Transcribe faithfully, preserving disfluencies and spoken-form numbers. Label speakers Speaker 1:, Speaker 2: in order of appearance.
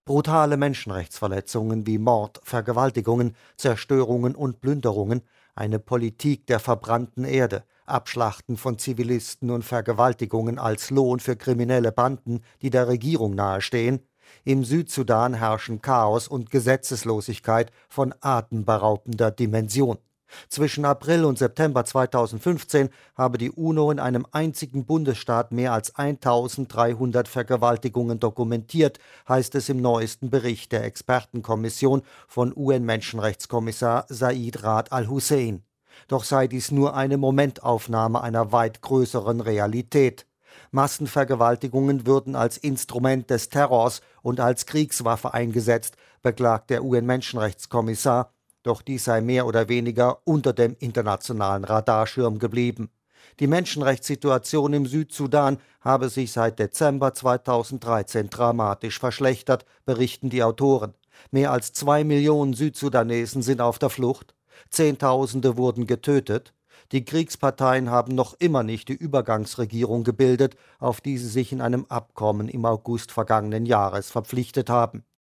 Speaker 1: Brutale Menschenrechtsverletzungen wie Mord, Vergewaltigungen, Zerstörungen und Plünderungen, eine Politik der verbrannten Erde, Abschlachten von Zivilisten und Vergewaltigungen als Lohn für kriminelle Banden, die der Regierung nahestehen. Im Südsudan herrschen Chaos und Gesetzeslosigkeit von atemberaubender Dimension. Zwischen April und September zweitausendfünfzehn habe die UNO in einem einzigen Bundesstaat mehr als eintausenddreihundert Vergewaltigungen dokumentiert, heißt es im neuesten Bericht der Expertenkommission von U N-Menschenrechtskommissar Zeid Ra'ad al-Hussein. Doch sei dies nur eine Momentaufnahme einer weit größeren Realität. Massenvergewaltigungen würden als Instrument des Terrors und als Kriegswaffe eingesetzt, beklagt der U N-Menschenrechtskommissar. Doch dies sei mehr oder weniger unter dem internationalen Radarschirm geblieben. Die Menschenrechtssituation im Südsudan habe sich seit Dezember zweitausenddreizehn dramatisch verschlechtert, berichten die Autoren. Mehr als zwei Millionen Südsudanesen sind auf der Flucht, Zehntausende wurden getötet. Die Kriegsparteien haben noch immer nicht die Übergangsregierung gebildet, auf die sie sich in einem Abkommen im August vergangenen Jahres verpflichtet haben.